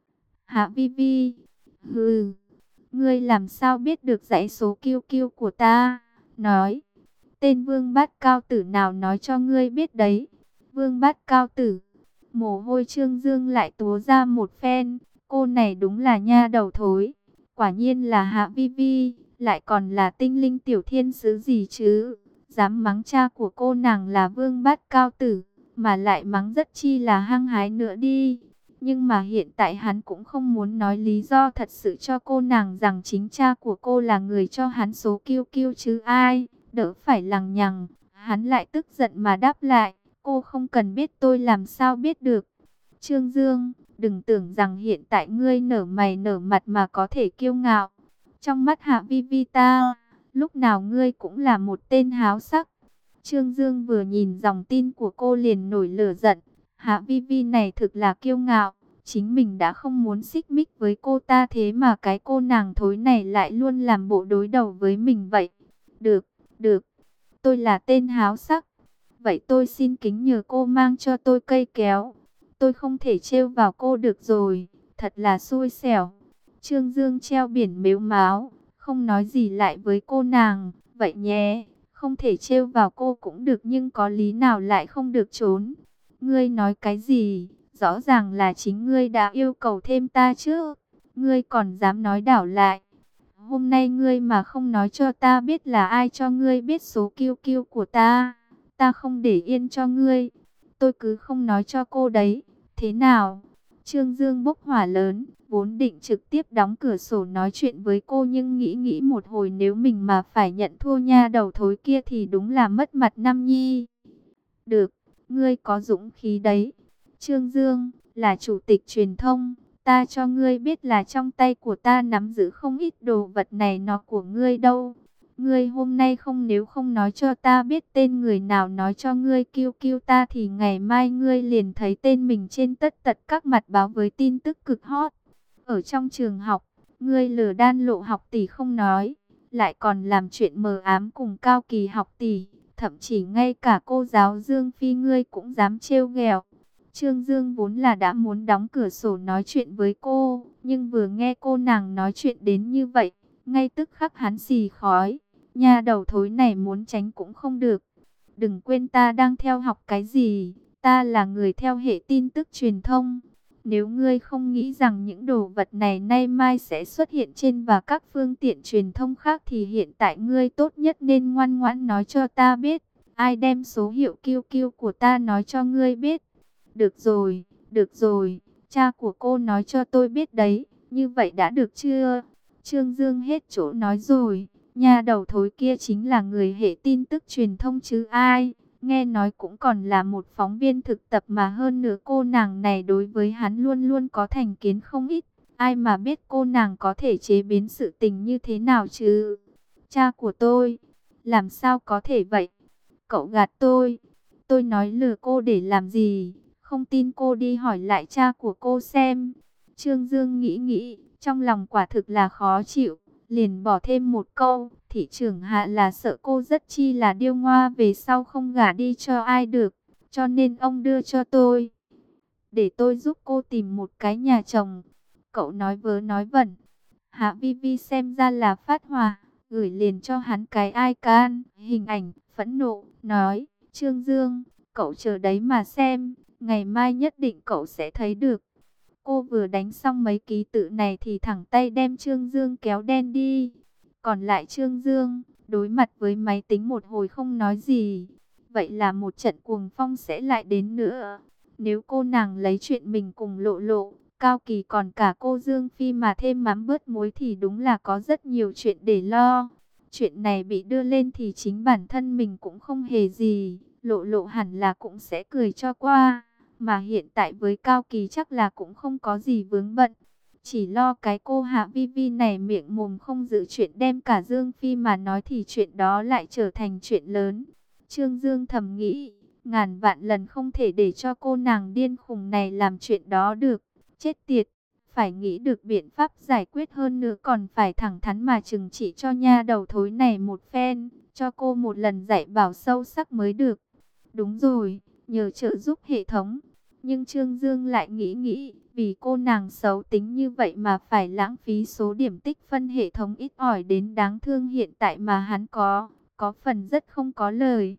Hạ Vi Vi, hừ, ngươi làm sao biết được dãy số QQ của ta? Nói, tên Vương Bát Cao Tử nào nói cho ngươi biết đấy? Vương Bát Cao Tử, mồ hôi Trương Dương lại túa ra một phen, cô này đúng là nha đầu thối. Quả nhiên là Hạ Vi Vi, lại còn là tinh linh tiểu thiên sứ gì chứ? Dám mắng cha của cô nàng là Vương Bát Cao Tử, mà lại mắng rất chi là hăng hái nữa đi. Nhưng mà hiện tại hắn cũng không muốn nói lý do thật sự cho cô nàng rằng chính cha của cô là người cho hắn số QQ chứ ai, đỡ phải lằng nhằng. Hắn lại tức giận mà đáp lại, cô không cần biết tôi làm sao biết được. Trương Dương, đừng tưởng rằng hiện tại ngươi nở mày nở mặt mà có thể kiêu ngạo. Trong mắt Hạ Vi Vi ta, lúc nào ngươi cũng là một tên háo sắc. Trương Dương vừa nhìn dòng tin của cô liền nổi lửa giận. Hạ Vi Vi này thực là kiêu ngạo. Chính mình đã không muốn xích mích với cô ta, thế mà cái cô nàng thối này lại luôn làm bộ đối đầu với mình vậy. Được, được, tôi là tên háo sắc. Vậy tôi xin kính nhờ cô mang cho tôi cây kéo. Tôi không thể trêu vào cô được rồi, thật là xui xẻo. Trương Dương treo biển mếu máo, không nói gì lại với cô nàng. Vậy nhé, không thể trêu vào cô cũng được nhưng có lý nào lại không được trốn. Ngươi nói cái gì? Rõ ràng là chính ngươi đã yêu cầu thêm ta chứ. Ngươi còn dám nói đảo lại. Hôm nay ngươi mà không nói cho ta biết là ai cho ngươi biết số QQ của ta, ta không để yên cho ngươi. Tôi cứ không nói cho cô đấy. Thế nào? Trương Dương bốc hỏa lớn, vốn định trực tiếp đóng cửa sổ nói chuyện với cô nhưng nghĩ một hồi nếu mình mà phải nhận thua nha đầu thối kia thì đúng là mất mặt Nam Nhi. Được, ngươi có dũng khí đấy. Trương Dương, là chủ tịch truyền thông, ta cho ngươi biết là trong tay của ta nắm giữ không ít đồ vật này nó của ngươi đâu. Ngươi hôm nay nếu không nói cho ta biết tên người nào nói cho ngươi QQ ta thì ngày mai ngươi liền thấy tên mình trên tất tật các mặt báo với tin tức cực hot. Ở trong trường học, ngươi lừa Đan Lộ học tỷ không nói, lại còn làm chuyện mờ ám cùng Cao Kỳ học tỷ. Thậm chí ngay cả cô giáo Dương Phi ngươi cũng dám trêu ghẹo. Trương Dương vốn là đã muốn đóng cửa sổ nói chuyện với cô, nhưng vừa nghe cô nàng nói chuyện đến như vậy, ngay tức khắc hắn xì khói. Nha đầu thối này muốn tránh cũng không được. Đừng quên ta đang theo học cái gì, ta là người theo hệ tin tức truyền thông. Nếu ngươi không nghĩ rằng những đồ vật này nay mai sẽ xuất hiện trên và các phương tiện truyền thông khác thì hiện tại ngươi tốt nhất nên ngoan ngoãn nói cho ta biết. Ai đem số hiệu QQ của ta nói cho ngươi biết. Được rồi, cha của cô nói cho tôi biết đấy, như vậy đã được chưa? Trương Dương hết chỗ nói rồi, nhà đầu thối kia chính là người hệ tin tức truyền thông chứ ai, nghe nói cũng còn là một phóng viên thực tập mà hơn nữa cô nàng này đối với hắn luôn luôn có thành kiến không ít, ai mà biết cô nàng có thể chế biến sự tình như thế nào chứ? Cha của tôi, làm sao có thể vậy? Cậu gạt tôi nói lừa cô để làm gì? Không tin cô đi hỏi lại cha của cô xem. Trương Dương nghĩ, trong lòng quả thực là khó chịu, liền bỏ thêm một câu, thị trưởng Hạ là sợ cô rất chi là điêu ngoa về sau không gả đi cho ai được. cho nên ông đưa cho tôi, để tôi giúp cô tìm một cái nhà chồng. Cậu nói vớ nói vẩn. Hạ Vi Vi xem ra là phát hỏa, gửi liền cho hắn cái icon, hình ảnh, phẫn nộ, nói, Trương Dương, cậu chờ đấy mà xem, ngày mai nhất định cậu sẽ thấy được. Cô vừa đánh xong mấy ký tự này thì thẳng tay đem Trương Dương kéo đen đi. Còn lại Trương Dương, đối mặt với máy tính một hồi không nói gì. Vậy là một trận cuồng phong sẽ lại đến nữa. Nếu cô nàng lấy chuyện mình cùng Lộ Lộ, Cao Kỳ còn cả cô Dương Phi mà thêm mắm bớt muối thì đúng là có rất nhiều chuyện để lo. Chuyện này bị đưa lên thì chính bản thân mình cũng không hề gì. Lộ Lộ hẳn là cũng sẽ cười cho qua. Mà hiện tại với Cao Kỳ chắc là cũng không có gì vướng bận. Chỉ lo cái cô Hạ Vi Vi này miệng mồm không giữ chuyện đem cả Dương Phi mà nói thì chuyện đó lại trở thành chuyện lớn. Trương Dương thầm nghĩ, ngàn vạn lần không thể để cho cô nàng điên khùng này làm chuyện đó được. Chết tiệt, phải nghĩ được biện pháp giải quyết hơn nữa, còn phải thẳng thắn mà trừng trị cho nha đầu thối này một phen, cho cô một lần dạy bảo sâu sắc mới được. Đúng rồi, nhờ trợ giúp hệ thống. Nhưng Trương Dương lại nghĩ, vì cô nàng xấu tính như vậy mà phải lãng phí số điểm tích phân hệ thống ít ỏi đến đáng thương hiện tại mà hắn có phần rất không có lời.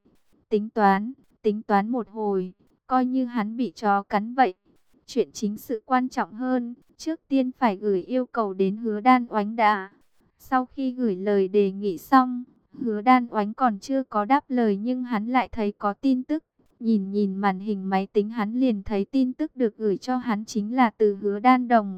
Tính toán một hồi, coi như hắn bị chó cắn vậy. Chuyện chính sự quan trọng hơn, trước tiên phải gửi yêu cầu đến Hứa Đan Oánh đã. Sau khi gửi lời đề nghị xong, Hứa Đan Oánh còn chưa có đáp lời nhưng hắn lại thấy có tin tức. Nhìn màn hình máy tính hắn liền thấy tin tức được gửi cho hắn chính là từ Hứa Đan Đồng.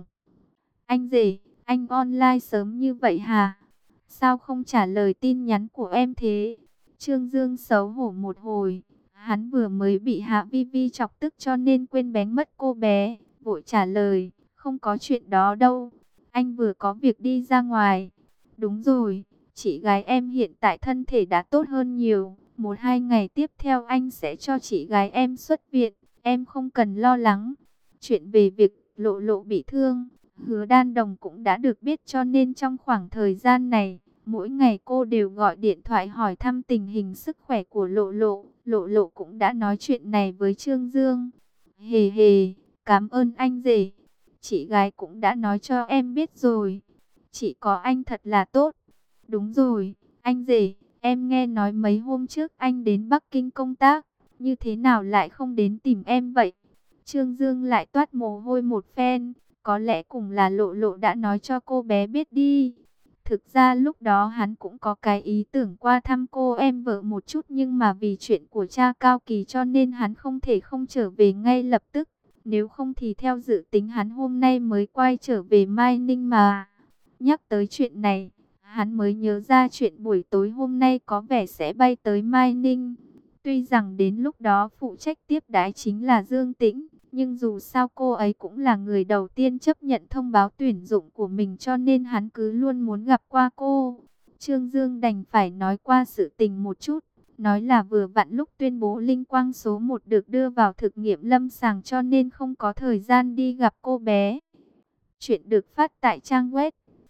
Anh rể, anh online sớm như vậy hả? Sao không trả lời tin nhắn của em thế? Trương Dương xấu hổ một hồi. Hắn vừa mới bị Hạ Vi Vi chọc tức cho nên quên bén mất cô bé. Vội trả lời, không có chuyện đó đâu. Anh vừa có việc đi ra ngoài. Đúng rồi, chị gái em hiện tại thân thể đã tốt hơn nhiều. 1-2 ngày tiếp theo anh sẽ cho chị gái em xuất viện. Em không cần lo lắng. Chuyện về việc Lộ Lộ bị thương, Hứa Đan Đồng cũng đã được biết cho nên trong khoảng thời gian này, mỗi ngày cô đều gọi điện thoại hỏi thăm tình hình sức khỏe của Lộ Lộ. Lộ Lộ cũng đã nói chuyện này với Trương Dương. Hề hề, cảm ơn anh rể. Chị gái cũng đã nói cho em biết rồi. Chị có anh thật là tốt. Đúng rồi, anh rể, em nghe nói mấy hôm trước anh đến Bắc Kinh công tác. Như thế nào lại không đến tìm em vậy? Trương Dương lại toát mồ hôi một phen. Có lẽ cùng là Lộ Lộ đã nói cho cô bé biết đi. Thực ra lúc đó hắn cũng có cái ý tưởng qua thăm cô em vợ một chút, nhưng mà vì chuyện của cha Cao Kỳ cho nên hắn không thể không trở về ngay lập tức. Nếu không thì theo dự tính hắn hôm nay mới quay trở về Mai Ninh mà. Nhắc tới chuyện này, hắn mới nhớ ra chuyện buổi tối hôm nay có vẻ sẽ bay tới Mai Ninh. Tuy rằng đến lúc đó phụ trách tiếp đãi chính là Dương Tĩnh, nhưng dù sao cô ấy cũng là người đầu tiên chấp nhận thông báo tuyển dụng của mình cho nên hắn cứ luôn muốn gặp qua cô. Trương Dương đành phải nói qua sự tình một chút, nói là vừa vặn lúc tuyên bố linh quang số 1 được đưa vào thực nghiệm lâm sàng cho nên không có thời gian đi gặp cô bé. Chuyện được phát tại trang web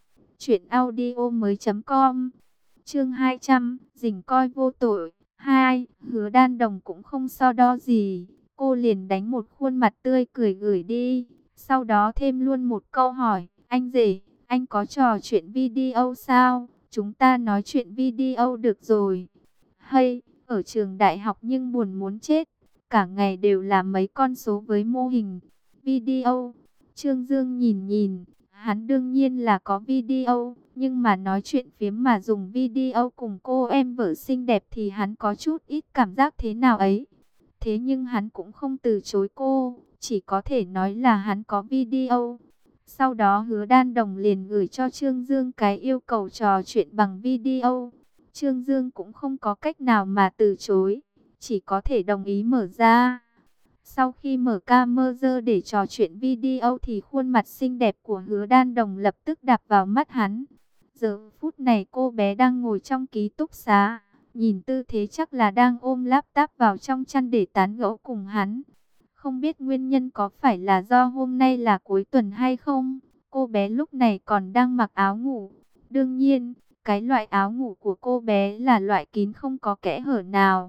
truyệnaudiomoi.com. Chương 200, dình coi vô tội. 2. Hứa Đan Đồng cũng không so đo gì, cô liền đánh một khuôn mặt tươi cười gửi đi, sau đó thêm luôn một câu hỏi, anh rể, anh có trò chuyện video sao? Chúng ta nói chuyện video được rồi. Hay, ở trường đại học nhưng buồn muốn chết, cả ngày đều là mấy con số với mô hình video. Trương Dương nhìn, hắn đương nhiên là có video, nhưng mà nói chuyện phiếm mà dùng video cùng cô em vợ xinh đẹp thì hắn có chút ít cảm giác thế nào ấy. Thế nhưng hắn cũng không từ chối cô, chỉ có thể nói là hắn có video. Sau đó Hứa Đan Đồng liền gửi cho Trương Dương cái yêu cầu trò chuyện bằng video. Trương Dương cũng không có cách nào mà từ chối, chỉ có thể đồng ý mở ra. Sau khi mở camera để trò chuyện video thì khuôn mặt xinh đẹp của Hứa Đan Đồng lập tức đạp vào mắt hắn. Giờ phút này cô bé đang ngồi trong ký túc xá, nhìn tư thế chắc là đang ôm laptop vào trong chăn để tán gẫu cùng hắn. Không biết nguyên nhân có phải là do hôm nay là cuối tuần hay không, cô bé lúc này còn đang mặc áo ngủ. Đương nhiên, cái loại áo ngủ của cô bé là loại kín không có kẽ hở nào,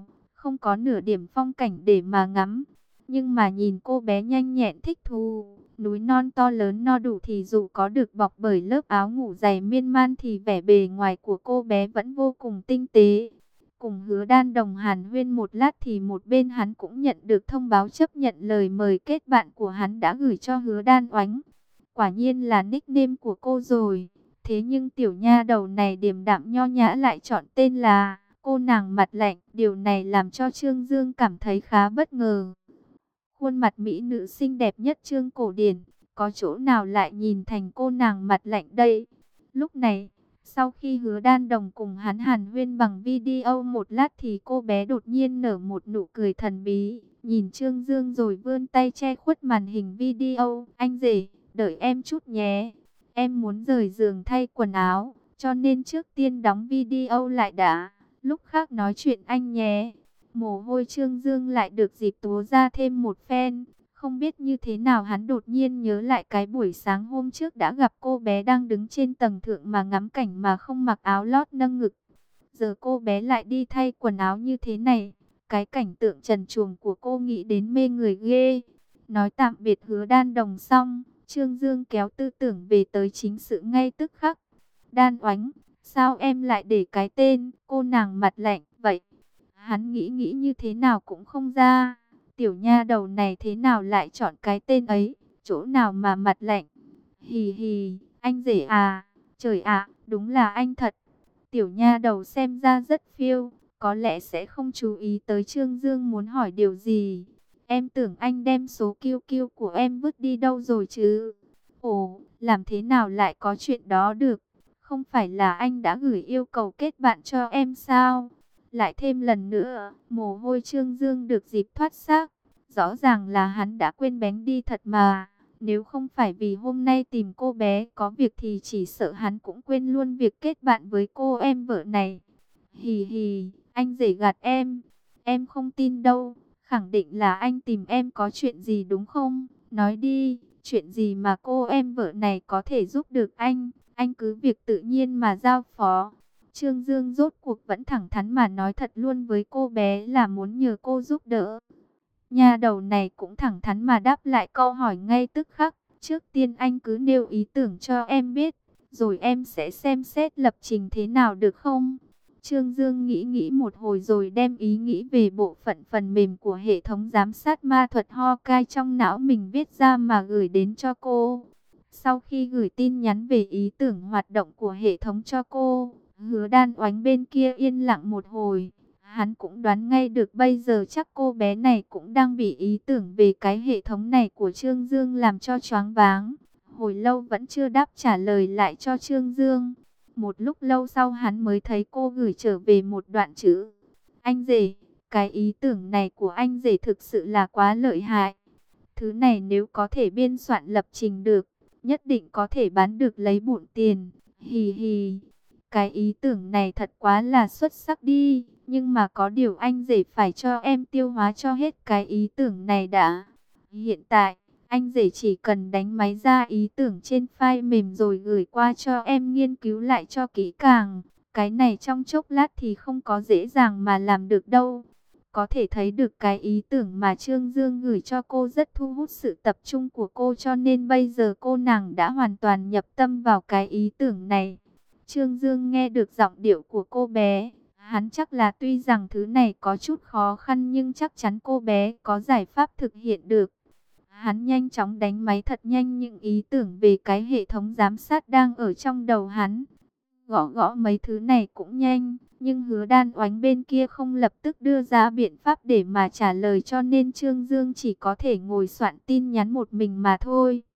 không có nửa điểm phong cảnh để mà ngắm. Nhưng mà nhìn cô bé nhanh nhẹn thích thú, núi non to lớn no đủ thì dù có được bọc bởi lớp áo ngủ dày miên man thì vẻ bề ngoài của cô bé vẫn vô cùng tinh tế. Cùng Hứa Đan Đồng hàn huyên một lát thì một bên hắn cũng nhận được thông báo chấp nhận lời mời kết bạn của hắn đã gửi cho Hứa Đan Oánh. Quả nhiên là nickname của cô rồi. Thế nhưng tiểu nha đầu này điềm đạm nho nhã lại chọn tên là cô nàng mặt lạnh. Điều này làm cho Trương Dương cảm thấy khá bất ngờ. Khuôn mặt mỹ nữ xinh đẹp nhất Trương Cổ Điển, có chỗ nào lại nhìn thành cô nàng mặt lạnh đây? Lúc này, sau khi Hứa Đan Đồng cùng hắn hàn huyên bằng video một lát thì cô bé đột nhiên nở một nụ cười thần bí, nhìn Trương Dương rồi vươn tay che khuất màn hình video. Anh rể, đợi em chút nhé. Em muốn rời giường thay quần áo, cho nên trước tiên đóng video lại đã. Lúc khác nói chuyện anh nhé. Mồ hôi Trương Dương lại được dịp túa ra thêm một phen. Không biết như thế nào hắn đột nhiên nhớ lại cái buổi sáng hôm trước đã gặp cô bé đang đứng trên tầng thượng mà ngắm cảnh mà không mặc áo lót nâng ngực. Giờ cô bé lại đi thay quần áo như thế này. Cái cảnh tượng trần truồng của cô nghĩ đến mê người ghê. Nói tạm biệt Hứa Đan Đồng xong, Trương Dương kéo tư tưởng về tới chính sự ngay tức khắc. Đan Oánh, sao em lại để cái tên cô nàng mặt lạnh vậy? Hắn nghĩ như thế nào cũng không ra. Tiểu nha đầu này thế nào lại chọn cái tên ấy? Chỗ nào mà mặt lạnh? Hì hì, anh rể à? Trời ạ, đúng là anh thật. Tiểu nha đầu xem ra rất phiêu. Có lẽ sẽ không chú ý tới Trương Dương muốn hỏi điều gì. Em tưởng anh đem số QQ của em vứt đi đâu rồi chứ? Ồ, làm thế nào lại có chuyện đó được? Không phải là anh đã gửi yêu cầu kết bạn cho em sao? Lại thêm lần nữa, mồ hôi Trương Dương được dịp thoát xác. Rõ ràng là hắn đã quên bén đi thật mà. Nếu không phải vì hôm nay tìm cô bé có việc thì chỉ sợ hắn cũng quên luôn việc kết bạn với cô em vợ này. Hì hì, anh rể gạt em. Em không tin đâu. Khẳng định là anh tìm em có chuyện gì đúng không? Nói đi, chuyện gì mà cô em vợ này có thể giúp được anh? Anh cứ việc tự nhiên mà giao phó. Trương Dương rốt cuộc vẫn thẳng thắn mà nói thật luôn với cô bé là muốn nhờ cô giúp đỡ. Nhà đầu này cũng thẳng thắn mà đáp lại câu hỏi ngay tức khắc. Trước tiên anh cứ nêu ý tưởng cho em biết, rồi em sẽ xem xét lập trình thế nào được không? Trương Dương nghĩ một hồi rồi đem ý nghĩ về bộ phận phần mềm của hệ thống giám sát ma thuật Hawkeye trong não mình viết ra mà gửi đến cho cô. Sau khi gửi tin nhắn về ý tưởng hoạt động của hệ thống cho cô, Hứa Đan Oánh bên kia yên lặng một hồi. Hắn cũng đoán ngay được bây giờ chắc cô bé này cũng đang bị ý tưởng về cái hệ thống này của Trương Dương làm cho choáng váng. Hồi lâu vẫn chưa đáp trả lời lại cho Trương Dương. Một lúc lâu sau hắn mới thấy cô gửi trở về một đoạn chữ. Anh rể, cái ý tưởng này của anh rể thực sự là quá lợi hại. Thứ này nếu có thể biên soạn lập trình được, nhất định có thể bán được lấy bộn tiền. Hì hì, cái ý tưởng này thật quá là xuất sắc đi. Nhưng mà có điều anh rể phải cho em tiêu hóa cho hết cái ý tưởng này đã. Hiện tại, anh rể chỉ cần đánh máy ra ý tưởng trên file mềm rồi gửi qua cho em nghiên cứu lại cho kỹ càng. Cái này trong chốc lát thì không có dễ dàng mà làm được đâu. Có thể thấy được cái ý tưởng mà Trương Dương gửi cho cô rất thu hút sự tập trung của cô, cho nên bây giờ cô nàng đã hoàn toàn nhập tâm vào cái ý tưởng này. Trương Dương nghe được giọng điệu của cô bé. Hắn chắc là tuy rằng thứ này có chút khó khăn nhưng chắc chắn cô bé có giải pháp thực hiện được. Hắn nhanh chóng đánh máy thật nhanh những ý tưởng về cái hệ thống giám sát đang ở trong đầu hắn. Gõ gõ mấy thứ này cũng nhanh, nhưng Hứa Đan Oánh bên kia không lập tức đưa ra biện pháp để mà trả lời, cho nên Trương Dương chỉ có thể ngồi soạn tin nhắn một mình mà thôi.